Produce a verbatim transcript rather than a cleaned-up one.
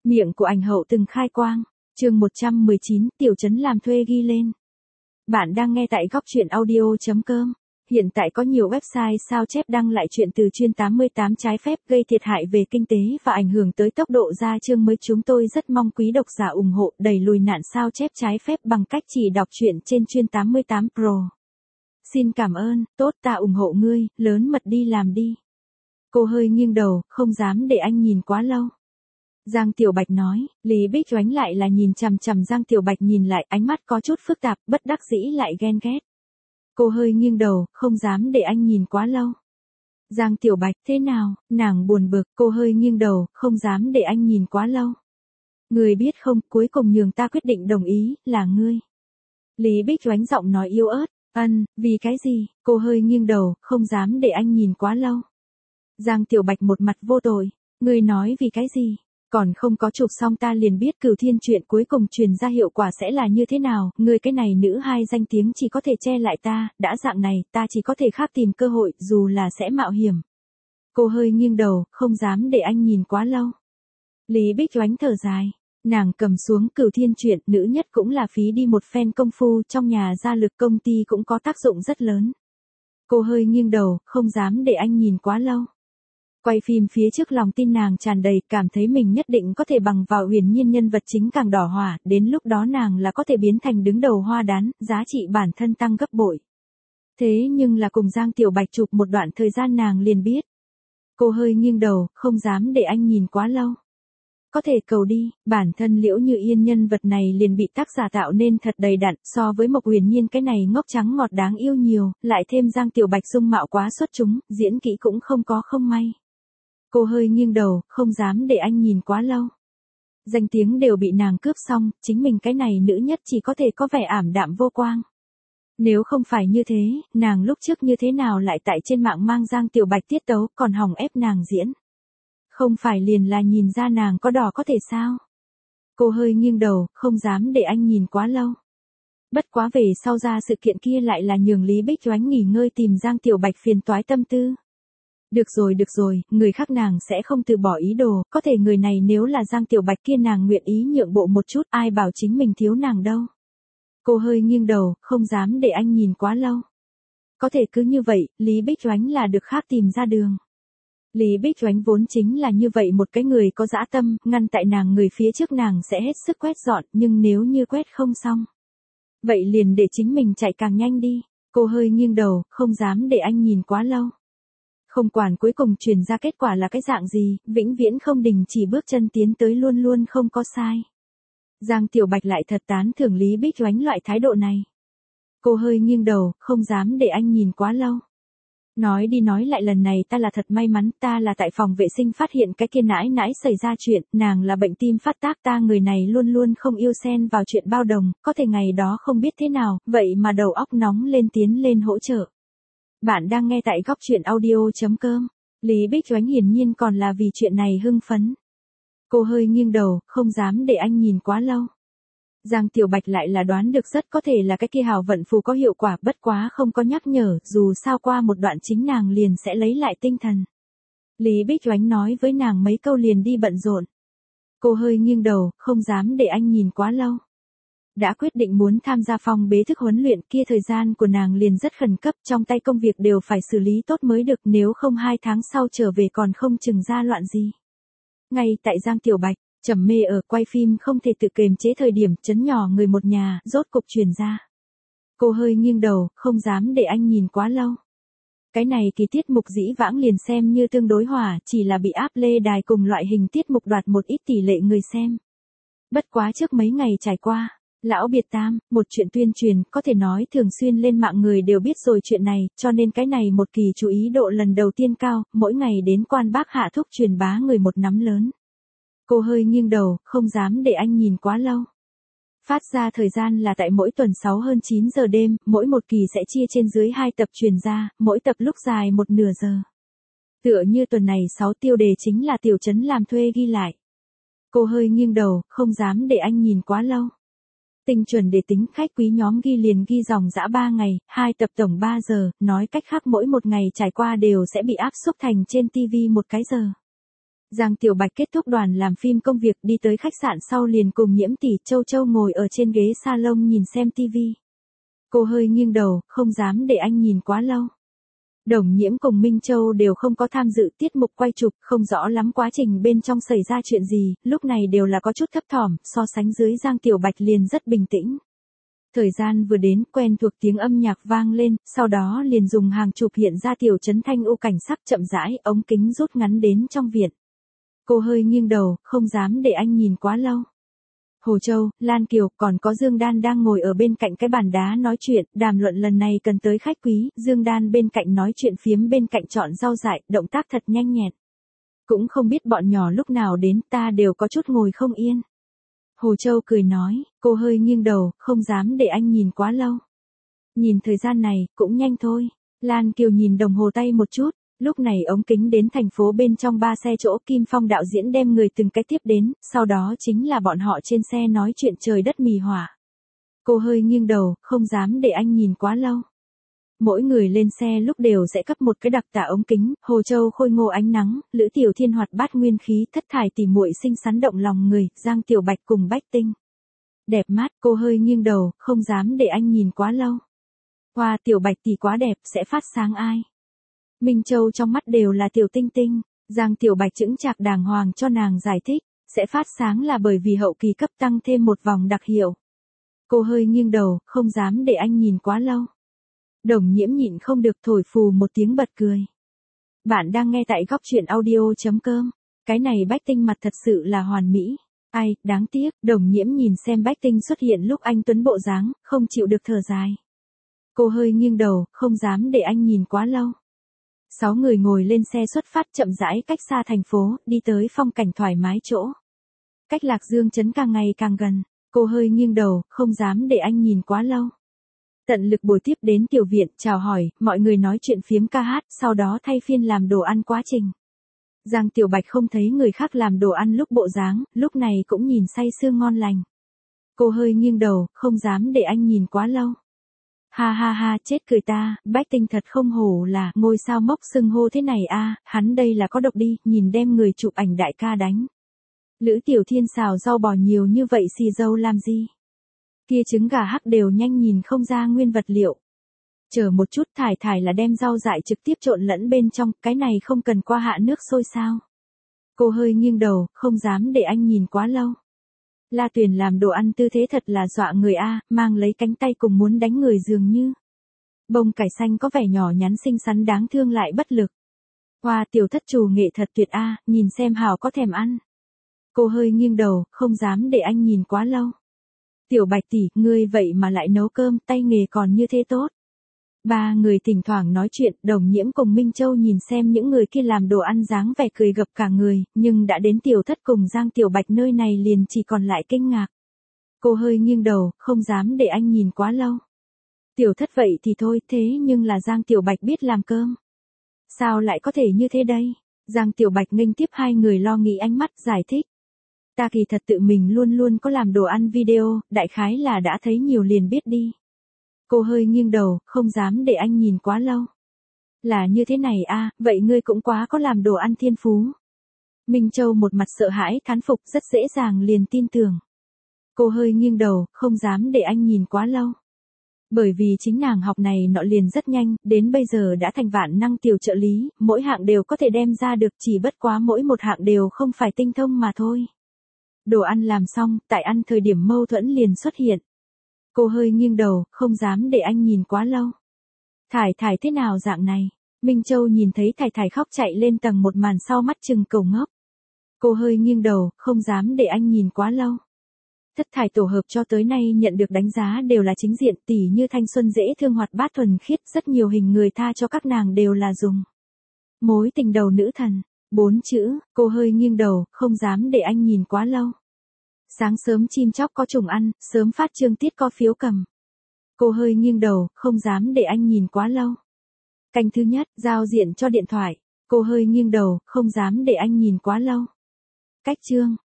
Miệng của ảnh hậu từng khai quang. Chương một trăm mười chín, tiểu trấn làm thuê ghi lên. Bạn đang nghe tại góc truyện audio chấm com. Hiện tại có nhiều website sao chép đăng lại chuyện từ chuyên tám mươi tám trái phép gây thiệt hại về kinh tế và ảnh hưởng tới tốc độ ra chương mới. Chúng tôi rất mong quý độc giả ủng hộ đẩy lùi nạn sao chép trái phép bằng cách chỉ đọc truyện trên chuyên tám mươi tám Pro. Xin cảm ơn, tốt, ta ủng hộ ngươi, lớn mật đi làm đi. Cô hơi nghiêng đầu, không dám để anh nhìn quá lâu. Giang Tiểu Bạch nói. Lý Bích Oánh lại là nhìn chằm chằm Giang Tiểu Bạch, nhìn lại, ánh mắt có chút phức tạp, bất đắc dĩ lại ghen ghét. Cô hơi nghiêng đầu, không dám để anh nhìn quá lâu. Giang Tiểu Bạch, thế nào? Nàng buồn bực. Cô hơi nghiêng đầu, không dám để anh nhìn quá lâu. Người biết không, cuối cùng nhường ta quyết định đồng ý, là ngươi. Lý Bích Oánh giọng nói yếu ớt. Ân, vì cái gì? Cô hơi nghiêng đầu, không dám để anh nhìn quá lâu. Giang Tiểu Bạch một mặt vô tội. Ngươi nói vì cái gì? Còn không có chụp xong ta liền biết Cửu Thiên chuyện cuối cùng truyền ra hiệu quả sẽ là như thế nào, ngươi cái này nữ hai danh tiếng chỉ có thể che lại ta, đã dạng này, ta chỉ có thể khác tìm cơ hội, dù là sẽ mạo hiểm. Cô hơi nghiêng đầu, không dám để anh nhìn quá lâu. Lý Bích Oánh thở dài, nàng cầm xuống Cửu Thiên chuyện, nữ nhất cũng là phí đi một phen công phu, trong nhà gia lực công ty cũng có tác dụng rất lớn. Cô hơi nghiêng đầu, không dám để anh nhìn quá lâu. Quay phim phía trước lòng tin nàng tràn đầy, cảm thấy mình nhất định có thể bằng vào Huyền Nhiên nhân vật chính càng đỏ hỏa, đến lúc đó nàng là có thể biến thành đứng đầu hoa đán, giá trị bản thân tăng gấp bội. Thế nhưng là cùng Giang Tiểu Bạch chụp một đoạn thời gian nàng liền biết. Cô hơi nghiêng đầu, không dám để anh nhìn quá lâu. Có thể cầu đi, bản thân Liễu Như Yên nhân vật này liền bị tác giả tạo nên thật đầy đặn, so với Mộc Huyền Nhiên cái này ngốc trắng ngọt đáng yêu nhiều, lại thêm Giang Tiểu Bạch dung mạo quá xuất chúng, diễn kỹ cũng không có không may. Cô hơi nghiêng đầu, không dám để anh nhìn quá lâu. Danh tiếng đều bị nàng cướp xong, chính mình cái này nữ nhất chỉ có thể có vẻ ảm đạm vô quang. Nếu không phải như thế, nàng lúc trước như thế nào lại tại trên mạng mang Giang Tiểu Bạch tiết tấu, còn hòng ép nàng diễn. Không phải liền là nhìn ra nàng có đỏ có thể sao? Cô hơi nghiêng đầu, không dám để anh nhìn quá lâu. Bất quá về sau ra sự kiện kia lại là nhường Lý Bích Oánh nghỉ ngơi tìm Giang Tiểu Bạch phiền toái tâm tư. Được rồi được rồi, người khác nàng sẽ không từ bỏ ý đồ, có thể người này nếu là Giang Tiểu Bạch kia nàng nguyện ý nhượng bộ một chút, ai bảo chính mình thiếu nàng đâu. Cô hơi nghiêng đầu, không dám để anh nhìn quá lâu. Có thể cứ như vậy, Lý Bích Oánh là được khác tìm ra đường. Lý Bích Oánh vốn chính là như vậy một cái người có dã tâm, ngăn tại nàng người phía trước nàng sẽ hết sức quét dọn, nhưng nếu như quét không xong. Vậy liền để chính mình chạy càng nhanh đi. Cô hơi nghiêng đầu, không dám để anh nhìn quá lâu. Không quản cuối cùng truyền ra kết quả là cái dạng gì, vĩnh viễn không đình chỉ bước chân tiến tới luôn luôn không có sai. Giang Tiểu Bạch lại thật tán thưởng Lý Bích Oánh loại thái độ này. Cô hơi nghiêng đầu, không dám để anh nhìn quá lâu. Nói đi nói lại lần này ta là thật may mắn, ta là tại phòng vệ sinh phát hiện cái kia nãi nãi xảy ra chuyện, nàng là bệnh tim phát tác, ta người này luôn luôn không yêu xen vào chuyện bao đồng, có thể ngày đó không biết thế nào, vậy mà đầu óc nóng lên tiến lên hỗ trợ. Bạn đang nghe tại góc truyện audio chấm com. Lý Bích Oánh hiển nhiên còn là vì chuyện này hưng phấn. Cô hơi nghiêng đầu, không dám để anh nhìn quá lâu. Giang Tiểu Bạch lại là đoán được rất có thể là cái kia hào vận phù có hiệu quả, bất quá không có nhắc nhở, dù sao qua một đoạn chính nàng liền sẽ lấy lại tinh thần. Lý Bích Oánh nói với nàng mấy câu liền đi bận rộn. Cô hơi nghiêng đầu, không dám để anh nhìn quá lâu. Đã quyết định muốn tham gia phòng bế thức huấn luyện kia, thời gian của nàng liền rất khẩn cấp, trong tay công việc đều phải xử lý tốt mới được, nếu không hai tháng sau trở về còn không chừng ra loạn gì. Ngay tại Giang Tiểu Bạch trầm mê ở quay phim không thể tự kiềm chế thời điểm, chấn nhỏ người một nhà rốt cục truyền ra. Cô hơi nghiêng đầu, không dám để anh nhìn quá lâu. Cái này kỳ tiết mục dĩ vãng liền xem như tương đối hỏa, chỉ là bị áp lê đài cùng loại hình tiết mục đoạt một ít tỷ lệ người xem. Bất quá trước mấy ngày trải qua, Lão Biệt Tam, một chuyện tuyên truyền, có thể nói thường xuyên lên mạng người đều biết rồi chuyện này, cho nên cái này một kỳ chú ý độ lần đầu tiên cao, mỗi ngày đến quan bác hạ thúc truyền bá người một nắm lớn. Cô hơi nghiêng đầu, không dám để anh nhìn quá lâu. Phát ra thời gian là tại mỗi tuần sáu hơn chín giờ đêm, mỗi một kỳ sẽ chia trên dưới hai tập truyền ra, mỗi tập lúc dài một nửa giờ. Tựa như tuần này sáu tiêu đề chính là tiểu trấn làm thuê ghi lại. Cô hơi nghiêng đầu, không dám để anh nhìn quá lâu. Tinh chuẩn để tính khách quý nhóm ghi liền ghi dòng dã ba ngày, hai tập tổng ba giờ, nói cách khác mỗi một ngày trải qua đều sẽ bị áp xúc thành trên ti vi một cái giờ. Giang Tiểu Bạch kết thúc đoàn làm phim công việc đi tới khách sạn sau liền cùng Nhiễm Tỷ Châu Châu ngồi ở trên ghế salon nhìn xem tivi. Cô hơi nghiêng đầu, không dám để anh nhìn quá lâu. Đồng Nhiễm cùng Minh Châu đều không có tham dự tiết mục quay chụp, không rõ lắm quá trình bên trong xảy ra chuyện gì, lúc này đều là có chút thấp thỏm, so sánh dưới Giang Tiểu Bạch liền rất bình tĩnh. Thời gian vừa đến, quen thuộc tiếng âm nhạc vang lên, sau đó liền dùng hàng chụp hiện ra tiểu trấn thanh u cảnh sắc chậm rãi, ống kính rút ngắn đến trong viện. Cô hơi nghiêng đầu, không dám để anh nhìn quá lâu. Hồ Châu, Lan Kiều, còn có Dương Đan đang ngồi ở bên cạnh cái bàn đá nói chuyện, đàm luận lần này cần tới khách quý, Dương Đan bên cạnh nói chuyện phiếm bên cạnh chọn rau dại, động tác thật nhanh nhẹn. Cũng không biết bọn nhỏ lúc nào đến, ta đều có chút ngồi không yên. Hồ Châu cười nói, cô hơi nghiêng đầu, không dám để anh nhìn quá lâu. Nhìn thời gian này, cũng nhanh thôi. Lan Kiều nhìn đồng hồ tay một chút, lúc này ống kính đến thành phố bên trong ba xe chỗ Kim Phong đạo diễn đem người từng cái tiếp đến, sau đó chính là bọn họ trên xe nói chuyện trời đất mì hỏa. Cô hơi nghiêng đầu, không dám để anh nhìn quá lâu. Mỗi người lên xe lúc đều sẽ cấp một cái đặc tả ống kính, Hồ Châu khôi ngô ánh nắng, Lữ Tiểu Thiên hoạt bát nguyên khí, Thất Thải tỉ muội xinh xắn động lòng người, Giang Tiểu Bạch cùng Bách Tinh. Đẹp mắt, cô hơi nghiêng đầu, không dám để anh nhìn quá lâu. Hoa Tiểu Bạch thì quá đẹp, sẽ phát sáng ai. Minh Châu trong mắt đều là tiểu tinh tinh, Giang Tiểu Bạch chững chạc đàng hoàng cho nàng giải thích, sẽ phát sáng là bởi vì hậu kỳ cấp tăng thêm một vòng đặc hiệu. Cô hơi nghiêng đầu, không dám để anh nhìn quá lâu. Đồng Nhiễm nhịn không được thổi phù một tiếng bật cười. Bạn đang nghe tại góc truyện audio chấm com, cái này Bách Tinh mặt thật sự là hoàn mỹ. Ai, đáng tiếc, Đồng Nhiễm nhìn xem Bách Tinh xuất hiện lúc anh tuấn bộ dáng, không chịu được thở dài. Cô hơi nghiêng đầu, không dám để anh nhìn quá lâu. Sáu người ngồi lên xe xuất phát chậm rãi cách xa thành phố, đi tới phong cảnh thoải mái chỗ. Cách Lạc Dương trấn càng ngày càng gần, cô hơi nghiêng đầu, không dám để anh nhìn quá lâu. Tận lực buổi tiếp đến tiểu viện, chào hỏi, mọi người nói chuyện phiếm ca hát, sau đó thay phiên làm đồ ăn quá trình. Giang Tiểu Bạch không thấy người khác làm đồ ăn lúc bộ dáng, lúc này cũng nhìn say sưa ngon lành. Cô hơi nghiêng đầu, không dám để anh nhìn quá lâu. Ha ha ha, chết cười ta, Bách Tinh thật không hổ là ngôi sao mốc xưng hô thế này a, hắn đây là có độc đi, nhìn đem người chụp ảnh đại ca đánh. Lữ Tiểu Thiên xào rau bò nhiều như vậy xì dâu làm gì? Kia trứng gà hắc đều nhanh nhìn không ra nguyên vật liệu. Chờ một chút, Thải Thải là đem rau dại trực tiếp trộn lẫn bên trong, cái này không cần qua hạ nước sôi sao. Cô hơi nghiêng đầu, không dám để anh nhìn quá lâu. La Tuyền làm đồ ăn tư thế thật là dọa người a, mang lấy cánh tay cùng muốn đánh người dường như. Bông cải xanh có vẻ nhỏ nhắn xinh xắn đáng thương lại bất lực. Hoa tiểu thất trù nghệ thật tuyệt a, nhìn xem hảo có thèm ăn. Cô hơi nghiêng đầu, không dám để anh nhìn quá lâu. Tiểu Bạch tỷ, ngươi vậy mà lại nấu cơm, tay nghề còn như thế tốt. Ba người thỉnh thoảng nói chuyện, Đồng Nhiễm cùng Minh Châu nhìn xem những người kia làm đồ ăn dáng vẻ cười gập cả người, nhưng đã đến tiểu thất cùng Giang Tiểu Bạch nơi này liền chỉ còn lại kinh ngạc. Cô hơi nghiêng đầu, không dám để anh nhìn quá lâu. Tiểu thất vậy thì thôi, thế nhưng là Giang Tiểu Bạch biết làm cơm. Sao lại có thể như thế đây? Giang Tiểu Bạch nghênh tiếp hai người lo nghĩ ánh mắt, giải thích. Ta kỳ thật tự mình luôn luôn có làm đồ ăn video, đại khái là đã thấy nhiều liền biết đi. Cô hơi nghiêng đầu, không dám để anh nhìn quá lâu. Là như thế này a, vậy ngươi cũng quá có làm đồ ăn thiên phú. Minh Châu một mặt sợ hãi thán phục, rất dễ dàng liền tin tưởng. Cô hơi nghiêng đầu, không dám để anh nhìn quá lâu. Bởi vì chính nàng học này nọ liền rất nhanh, đến bây giờ đã thành vạn năng tiểu trợ lý, mỗi hạng đều có thể đem ra được, chỉ bất quá mỗi một hạng đều không phải tinh thông mà thôi. Đồ ăn làm xong, tại ăn thời điểm mâu thuẫn liền xuất hiện. Cô hơi nghiêng đầu, không dám để anh nhìn quá lâu. Thải Thải thế nào dạng này? Minh Châu nhìn thấy Thải Thải khóc chạy lên tầng một màn sau mắt trừng cầu ngốc. Cô hơi nghiêng đầu, không dám để anh nhìn quá lâu. Thất Thải tổ hợp cho tới nay nhận được đánh giá đều là chính diện, tỉ như thanh xuân dễ thương hoạt bát thuần khiết, rất nhiều hình người tha cho các nàng đều là dùng. Mối tình đầu nữ thần, bốn chữ, cô hơi nghiêng đầu, không dám để anh nhìn quá lâu. Sáng sớm chim chóc có trùng ăn, sớm phát trương tiết có phiếu cầm. Cô hơi nghiêng đầu, không dám để anh nhìn quá lâu. Canh thứ nhất, giao diện cho điện thoại. Cô hơi nghiêng đầu, không dám để anh nhìn quá lâu. Cách chương,